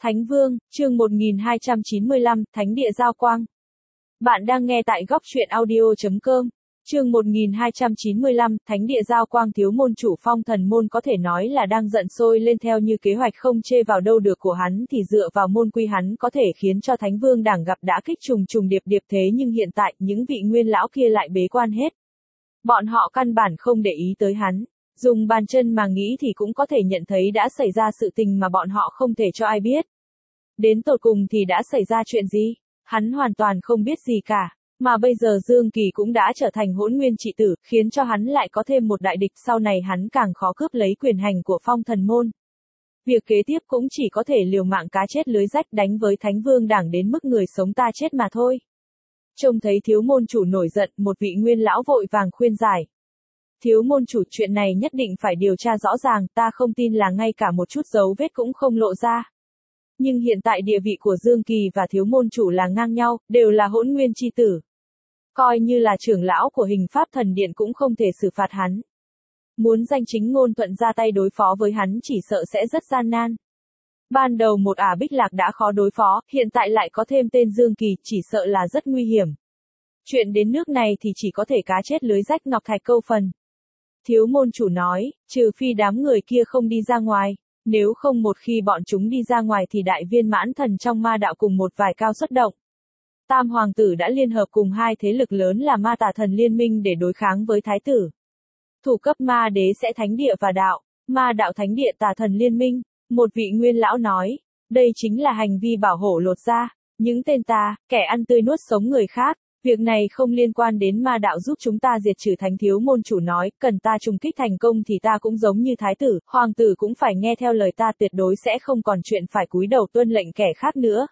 Thánh Vương, chương 1295, Thánh địa Giao Quang. Bạn đang nghe tại góc truyện audio.com. Chương 1295, Thánh địa Giao Quang. Thiếu môn chủ Phong Thần môn có thể nói là đang giận sôi lên, theo như kế hoạch không chê vào đâu được của hắn thì dựa vào môn quy hắn có thể khiến cho Thánh Vương đảng gặp đã kích trùng trùng điệp điệp, thế nhưng hiện tại những vị nguyên lão kia lại bế quan hết. Bọn họ căn bản không để ý tới hắn. Dùng bàn chân mà nghĩ thì cũng có thể nhận thấy đã xảy ra sự tình mà bọn họ không thể cho ai biết. Đến tột cùng thì đã xảy ra chuyện gì? Hắn hoàn toàn không biết gì cả. Mà bây giờ Dương Kỳ cũng đã trở thành hỗn nguyên trị tử, khiến cho hắn lại có thêm một đại địch, sau này hắn càng khó cướp lấy quyền hành của Phong Thần môn. Việc kế tiếp cũng chỉ có thể liều mạng cá chết lưới rách đánh với Thánh Vương đảng đến mức người sống ta chết mà thôi. Trông thấy thiếu môn chủ nổi giận, một vị nguyên lão vội vàng khuyên giải. Thiếu môn chủ, chuyện này nhất định phải điều tra rõ ràng, ta không tin là ngay cả một chút dấu vết cũng không lộ ra. Nhưng hiện tại địa vị của Dương Kỳ và thiếu môn chủ là ngang nhau, đều là hỗn nguyên chi tử. Coi như là trưởng lão của Hình Pháp Thần Điện cũng không thể xử phạt hắn. Muốn danh chính ngôn thuận ra tay đối phó với hắn chỉ sợ sẽ rất gian nan. Ban đầu một Ả Bích Lạc đã khó đối phó, hiện tại lại có thêm tên Dương Kỳ, chỉ sợ là rất nguy hiểm. Chuyện đến nước này thì chỉ có thể cá chết lưới rách, ngọc thạch câu phần. Thiếu môn chủ nói, trừ phi đám người kia không đi ra ngoài, nếu không một khi bọn chúng đi ra ngoài thì đại viên mãn thần trong ma đạo cùng một vài cao xuất động. Tam hoàng tử đã liên hợp cùng hai thế lực lớn là ma tà thần liên minh để đối kháng với thái tử. Thủ cấp ma đế sẽ thánh địa và đạo, ma đạo thánh địa tà thần liên minh. Một vị nguyên lão nói, đây chính là hành vi bảo hổ lột da, những tên ta, kẻ ăn tươi nuốt sống người khác. Việc này không liên quan đến ma đạo, giúp chúng ta diệt trừ thánh. Thiếu môn chủ nói, cần ta trùng kích thành công thì ta cũng giống như thái tử, hoàng tử cũng phải nghe theo lời ta, tuyệt đối sẽ không còn chuyện phải cúi đầu tuân lệnh kẻ khác nữa.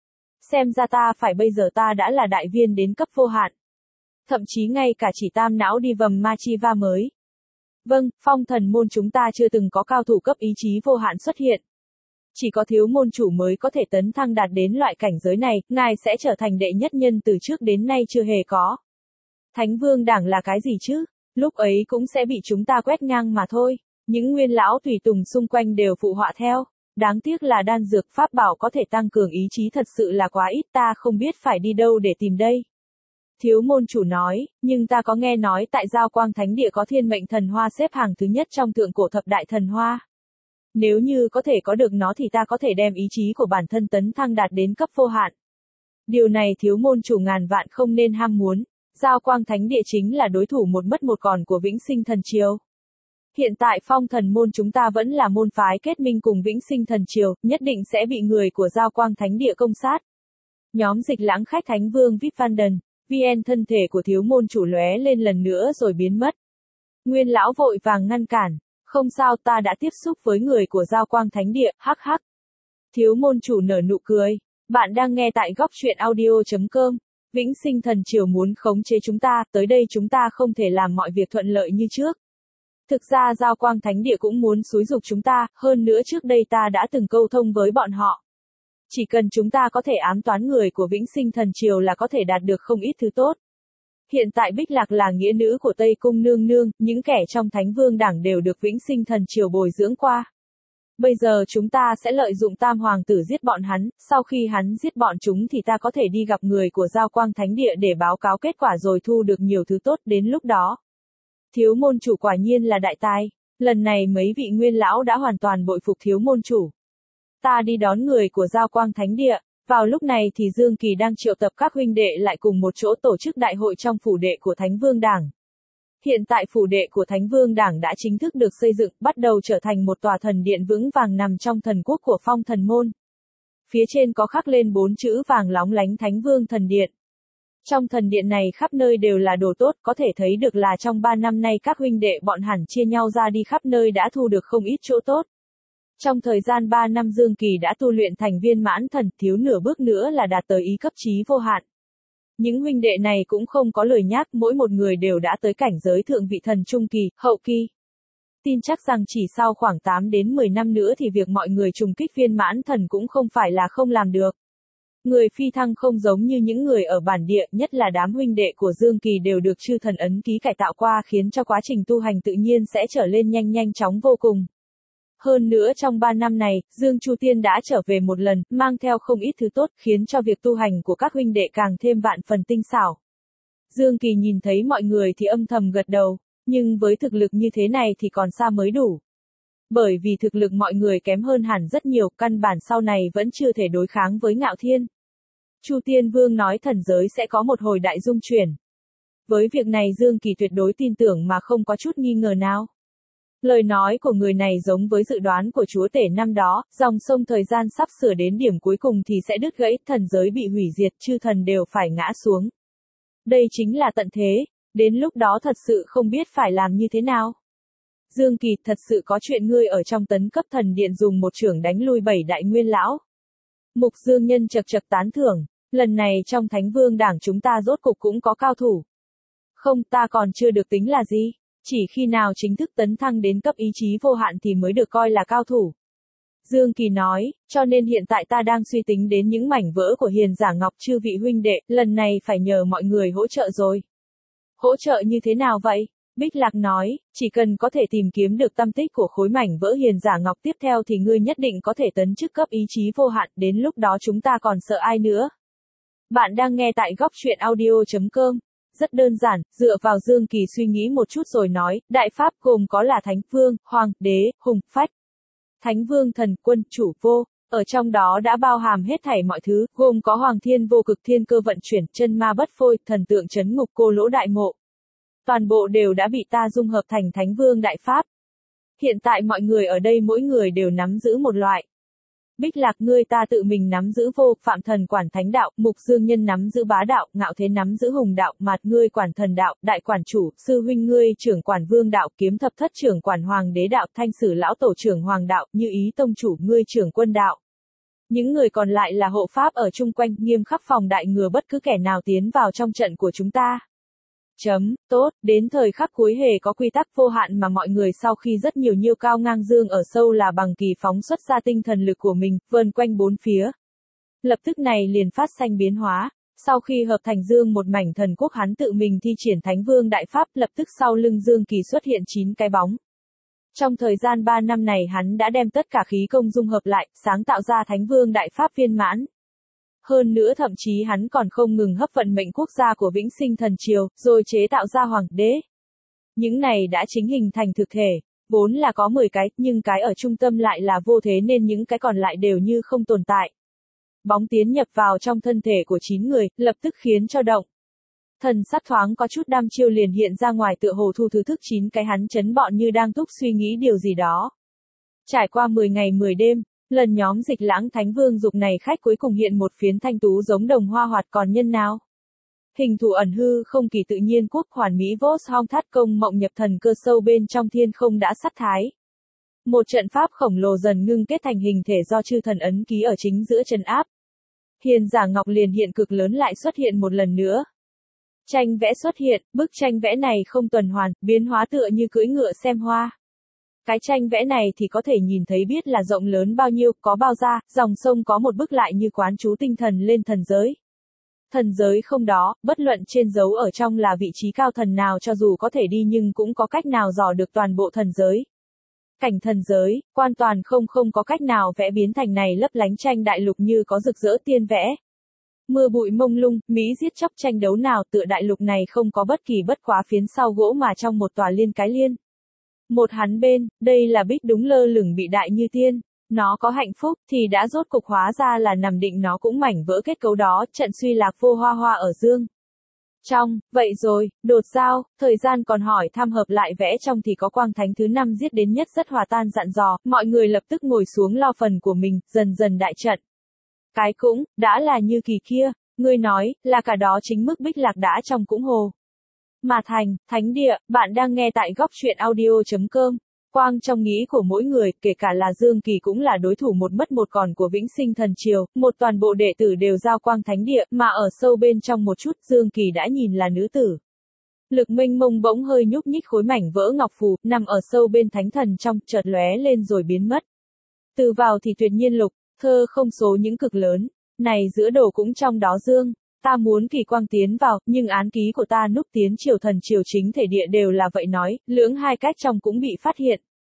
Xem ra ta phải bây giờ ta đã là đại viên đến cấp vô hạn. Thậm chí ngay cả chỉ tam não đi vầm ma chi va mới. Vâng, Phong Thần môn chúng ta chưa từng có cao thủ cấp ý chí vô hạn xuất hiện. Chỉ có thiếu môn chủ mới có thể tấn thăng đạt đến loại cảnh giới này, ngài sẽ trở thành đệ nhất nhân từ trước đến nay chưa hề có. Thánh Vương đảng là cái gì chứ? Lúc ấy cũng sẽ bị chúng ta quét ngang mà thôi. Những nguyên lão tùy tùng xung quanh đều phụ họa theo. Đáng tiếc là đan dược pháp bảo có thể tăng cường ý chí thật sự là quá ít, ta không biết phải đi đâu để tìm đây. Thiếu môn chủ nói, nhưng ta có nghe nói tại Giao Quang Thánh Địa có thiên mệnh thần hoa xếp hàng thứ nhất trong thượng cổ thập đại thần hoa. Nếu như có thể có được nó thì ta có thể đem ý chí của bản thân tấn thăng đạt đến cấp vô hạn. Điều này thiếu môn chủ ngàn vạn không nên ham muốn. Giao Quang Thánh Địa chính là đối thủ một mất một còn của Vĩnh Sinh Thần Triều. Hiện tại Phong Thần môn chúng ta vẫn là môn phái kết minh cùng Vĩnh Sinh Thần Triều, nhất định sẽ bị người của Giao Quang Thánh Địa công sát. Nhóm Dịch Lãng khách Thánh Vương Vip Van Den, VN thân thể của thiếu môn chủ lóe lên lần nữa rồi biến mất. Nguyên lão vội vàng ngăn cản. Không sao, ta đã tiếp xúc với người của Giao Quang Thánh Địa, hắc hắc. Thiếu môn chủ nở nụ cười. Bạn đang nghe tại góc truyện audio.com. Vĩnh Sinh Thần Triều muốn khống chế chúng ta, tới đây chúng ta không thể làm mọi việc thuận lợi như trước. Thực ra Giao Quang Thánh Địa cũng muốn xúi giục chúng ta, hơn nữa trước đây ta đã từng câu thông với bọn họ. Chỉ cần chúng ta có thể ám toán người của Vĩnh Sinh Thần Triều là có thể đạt được không ít thứ tốt. Hiện tại Bích Lạc là nghĩa nữ của Tây Cung nương nương, những kẻ trong Thánh Vương đảng đều được Vĩnh Sinh Thần Triều bồi dưỡng qua. Bây giờ chúng ta sẽ lợi dụng Tam Hoàng tử giết bọn hắn, sau khi hắn giết bọn chúng thì ta có thể đi gặp người của Giao Quang Thánh Địa để báo cáo kết quả rồi thu được nhiều thứ tốt đến lúc đó. Thiếu môn chủ quả nhiên là đại tài, lần này mấy vị nguyên lão đã hoàn toàn bội phục thiếu môn chủ. Ta đi đón người của Giao Quang Thánh Địa. Vào lúc này thì Dương Kỳ đang triệu tập các huynh đệ lại cùng một chỗ tổ chức đại hội trong phủ đệ của Thánh Vương đảng. Hiện tại phủ đệ của Thánh Vương đảng đã chính thức được xây dựng, bắt đầu trở thành một tòa thần điện vững vàng nằm trong thần quốc của Phong Thần môn. Phía trên có khắc lên 4 chữ vàng lóng lánh Thánh Vương Thần Điện. Trong thần điện này khắp nơi đều là đồ tốt, có thể thấy được là trong 3 năm nay các huynh đệ bọn hẳn chia nhau ra đi khắp nơi đã thu được không ít chỗ tốt. Trong thời gian 3 năm Dương Kỳ đã tu luyện thành viên mãn thần, thiếu nửa bước nữa là đạt tới ý cấp chí vô hạn. Những huynh đệ này cũng không có lời nhắc, mỗi một người đều đã tới cảnh giới thượng vị thần trung kỳ, hậu kỳ. Tin chắc rằng chỉ sau khoảng 8 đến 10 năm nữa thì việc mọi người trùng kích viên mãn thần cũng không phải là không làm được. Người phi thăng không giống như những người ở bản địa, nhất là đám huynh đệ của Dương Kỳ đều được chư thần ấn ký cải tạo qua khiến cho quá trình tu hành tự nhiên sẽ trở lên nhanh chóng vô cùng. Hơn nữa trong 3 năm này, Dương Chu Tiên đã trở về một lần, mang theo không ít thứ tốt, khiến cho việc tu hành của các huynh đệ càng thêm vạn phần tinh xảo. Dương Kỳ nhìn thấy mọi người thì âm thầm gật đầu, nhưng với thực lực như thế này thì còn xa mới đủ. Bởi vì thực lực mọi người kém hơn hẳn rất nhiều, căn bản sau này vẫn chưa thể đối kháng với Ngạo Thiên. Chu Tiên Vương nói thần giới sẽ có một hồi đại dung chuyển. Với việc này Dương Kỳ tuyệt đối tin tưởng mà không có chút nghi ngờ nào. Lời nói của người này giống với dự đoán của chúa tể năm đó, dòng sông thời gian sắp sửa đến điểm cuối cùng thì sẽ đứt gãy, thần giới bị hủy diệt, chư thần đều phải ngã xuống. Đây chính là tận thế, đến lúc đó thật sự không biết phải làm như thế nào. Dương Kỳ, thật sự có chuyện ngươi ở trong tấn cấp thần điện dùng một chưởng đánh lui 7 đại nguyên lão. Mục Dương Nhân chật chật tán thưởng, lần này trong Thánh Vương Đảng chúng ta rốt cục cũng có cao thủ. Không, ta còn chưa được tính là gì, chỉ khi nào chính thức tấn thăng đến cấp ý chí vô hạn thì mới được coi là cao thủ. Dương Kỳ nói, cho nên hiện tại ta đang suy tính đến những mảnh vỡ của Hiền Giả Ngọc, chư vị huynh đệ, lần này phải nhờ mọi người hỗ trợ rồi. Hỗ trợ như thế nào vậy? Bích Lạc nói, chỉ cần có thể tìm kiếm được tâm tích của khối mảnh vỡ Hiền Giả Ngọc tiếp theo thì ngươi nhất định có thể tấn chức cấp ý chí vô hạn, đến lúc đó chúng ta còn sợ ai nữa. Bạn đang nghe tại góc truyện audio.com. Rất đơn giản, dựa vào Dương Kỳ suy nghĩ một chút rồi nói, Đại Pháp gồm có là Thánh Vương, Hoàng, Đế, Hùng, Phách. Thánh Vương thần, quân, chủ, vô, ở trong đó đã bao hàm hết thảy mọi thứ, gồm có Hoàng Thiên vô cực thiên cơ vận chuyển, chân ma bất phôi, thần tượng trấn ngục cô lỗ đại mộ. Toàn bộ đều đã bị ta dung hợp thành Thánh Vương Đại Pháp. Hiện tại mọi người ở đây mỗi người đều nắm giữ một loại. Bích Lạc ngươi ta tự mình nắm giữ vô, Phạm Thần quản thánh đạo, Mục Dương Nhân nắm giữ bá đạo, Ngạo Thế nắm giữ hùng đạo, Mạt ngươi quản thần đạo, Đại quản chủ, Sư huynh ngươi trưởng quản vương đạo, Kiếm thập thất trưởng quản hoàng đế đạo, Thanh Sử lão tổ trưởng hoàng đạo, Như Ý tông chủ ngươi trưởng quân đạo. Những người còn lại là hộ pháp ở chung quanh, nghiêm khắc phòng đại ngừa bất cứ kẻ nào tiến vào trong trận của chúng ta. Tốt, đến thời khắc cuối hề có quy tắc vô hạn mà mọi người sau khi rất nhiều nhiêu cao ngang dương ở sâu là bằng kỳ phóng xuất ra tinh thần lực của mình, vờn quanh bốn phía. Lập tức này liền phát sanh biến hóa, sau khi hợp thành dương một mảnh thần quốc hắn tự mình thi triển Thánh Vương Đại Pháp, lập tức sau lưng Dương Kỳ xuất hiện 9 cái bóng. Trong thời gian 3 năm này hắn đã đem tất cả khí công dung hợp lại, sáng tạo ra Thánh Vương Đại Pháp viên mãn. Hơn nữa thậm chí hắn còn không ngừng hấp vận mệnh quốc gia của Vĩnh Sinh Thần Triều, rồi chế tạo ra Hoàng Đế. Những này đã chính hình thành thực thể, vốn là có 10 cái, nhưng cái ở trung tâm lại là vô thế nên những cái còn lại đều như không tồn tại. Bóng tiến nhập vào trong thân thể của 9 người, lập tức khiến cho động. Thần sắc thoáng có chút đăm chiêu liền hiện ra ngoài tựa hồ thu thứ thức 9 cái hắn chấn bọn như đang túc suy nghĩ điều gì đó. Trải qua 10 ngày 10 đêm. Lần nhóm Dịch Lãng Thánh Vương dục này khách cuối cùng hiện một phiến thanh tú giống đồng hoa hoạt còn nhân nào. Hình thù ẩn hư không kỳ tự nhiên quốc hoàn mỹ vos hong thắt công mộng nhập thần cơ sâu bên trong thiên không đã sắt thái. Một trận pháp khổng lồ dần ngưng kết thành hình thể do chư thần ấn ký ở chính giữa chân áp. Hiền Giả Ngọc liền hiện cực lớn lại xuất hiện một lần nữa. Tranh vẽ xuất hiện, bức tranh vẽ này không tuần hoàn, biến hóa tựa như cưỡi ngựa xem hoa. Cái tranh vẽ này thì có thể nhìn thấy biết là rộng lớn bao nhiêu, có bao da, dòng sông có một bức lại như quán chú tinh thần lên thần giới. Thần giới không đó, bất luận trên dấu ở trong là vị trí cao thần nào cho dù có thể đi nhưng cũng có cách nào dò được toàn bộ thần giới. Cảnh thần giới, hoàn toàn không có cách nào vẽ biến thành này lấp lánh tranh đại lục như có rực rỡ tiên vẽ. Mưa bụi mông lung, Mỹ giết chóc tranh đấu nào tựa đại lục này không có bất kỳ bất quá phiến sau gỗ mà trong một tòa liên cái liên. Một hắn bên, đây là bích đúng lơ lửng bị đại như tiên, nó có hạnh phúc thì đã rốt cục hóa ra là nằm định nó cũng mảnh vỡ kết cấu đó, trận suy lạc vô hoa hoa ở dương. Trong, vậy rồi, đột giao, thời gian còn hỏi tham hợp lại vẽ trong thì có quang thánh thứ 5 giết đến nhất rất hòa tan dặn dò, mọi người lập tức ngồi xuống lo phần của mình, dần dần đại trận. Cái cũng, đã là như kỳ kia, ngươi nói, là cả đó chính mức Bích Lạc đã trong cũng hồ. Mà thành, thánh địa, bạn đang nghe tại góc truyện audio.com. Quang trong nghĩ của mỗi người, kể cả là Dương Kỳ cũng là đối thủ một mất một còn của Vĩnh Sinh Thần Triều, một toàn bộ đệ tử đều giao quang thánh địa, mà ở sâu bên trong một chút, Dương Kỳ đã nhìn là nữ tử. Lực mênh mông bỗng hơi nhúc nhích khối mảnh vỡ ngọc phù, nằm ở sâu bên thánh thần trong, chợt lóe lên rồi biến mất. Từ vào thì tuyệt nhiên lục, thơ không số những cực lớn, này giữa đồ cũng trong đó Dương. Ta muốn kỳ quang tiến vào, nhưng án ký của ta núp tiến triều thần triều chính thể địa đều là vậy nói, lưỡng hai cách trong cũng bị phát hiện.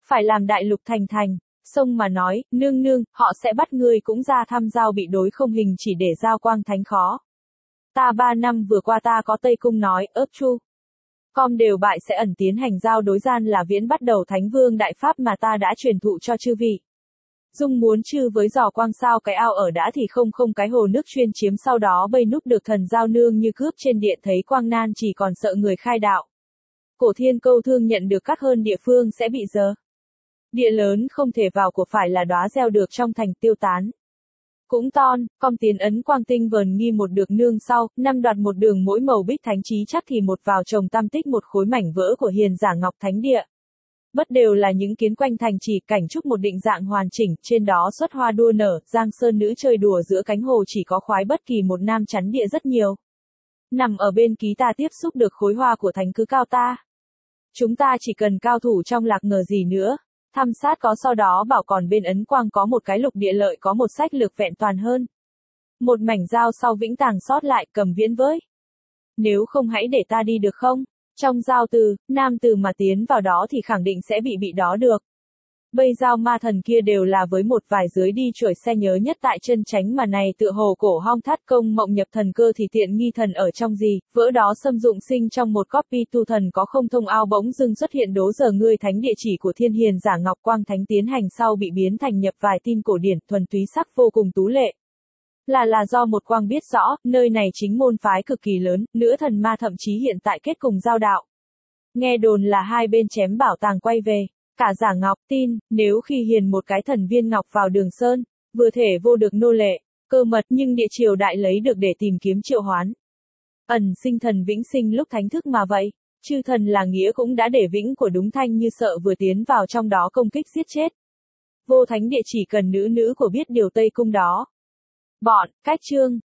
phải làm đại lục thành thành. Sông mà nói, nương nương, họ sẽ bắt ngươi cũng ra thăm giao bị đối không hình chỉ để giao quang thánh khó. Ta 3 năm vừa qua ta có Tây Cung nói, ớp chu. Com đều bại sẽ ẩn tiến hành giao đối gian là viễn bắt đầu thánh vương đại pháp mà ta đã truyền thụ cho chư vị. Dung muốn chư với giò quang sao cái ao ở đã thì không cái hồ nước chuyên chiếm sau đó bây núp được thần giao nương như cướp trên điện thấy quang nan chỉ còn sợ người khai đạo. Cổ thiên câu thương nhận được cắt hơn địa phương sẽ bị dơ. Địa lớn không thể vào của phải là đóa gieo được trong thành tiêu tán. Cũng ton, com tiến ấn quang tinh vờn nghi một được nương sau, 5 đoạt một đường mỗi màu bích thánh trí chắc thì một vào trồng tam tích một khối mảnh vỡ của hiền giả ngọc thánh địa. Bất đều là những kiến quanh thành chỉ cảnh trúc một định dạng hoàn chỉnh, trên đó xuất hoa đua nở, giang sơn nữ chơi đùa giữa cánh hồ chỉ có khoái bất kỳ một nam chắn địa rất nhiều. Nằm ở bên ký ta tiếp xúc được khối hoa của thánh cứ cao ta. Chúng ta chỉ cần cao thủ trong lạc ngờ gì nữa. Thăm sát có sau đó bảo còn bên ấn quang có một cái lục địa lợi có một sách lược vẹn toàn hơn. Một mảnh dao sau vĩnh tàng sót lại cầm viễn với. Nếu không hãy để ta đi được không? Trong giao từ, nam từ mà tiến vào đó thì khẳng định sẽ bị đó được. Bây giao ma thần kia đều là với một vài dưới đi chuỗi xe nhớ nhất tại chân tránh mà này tựa hồ cổ hong thắt công mộng nhập thần cơ thì tiện nghi thần ở trong gì, vỡ đó xâm dụng sinh trong một copy tu thần có không thông ao bỗng dưng xuất hiện đố giờ ngươi thánh địa chỉ của thiên hiền giả ngọc quang thánh tiến hành sau bị biến thành nhập vài tin cổ điển thuần túy sắc vô cùng tú lệ. Là do một quang biết rõ, nơi này chính môn phái cực kỳ lớn, nữa thần ma thậm chí hiện tại kết cùng giao đạo. Nghe đồn là hai bên chém bảo tàng quay về. Cả giả ngọc tin, nếu khi hiền một cái thần viên ngọc vào đường sơn, vừa thể vô được nô lệ, cơ mật nhưng địa triều đại lấy được để tìm kiếm triệu hoán. Ẩn sinh thần vĩnh sinh lúc thánh thức mà vậy, chư thần là nghĩa cũng đã để vĩnh của đúng thanh như sợ vừa tiến vào trong đó công kích giết chết. Vô thánh địa chỉ cần nữ của biết điều Tây Cung đó. Bọn, cách chương.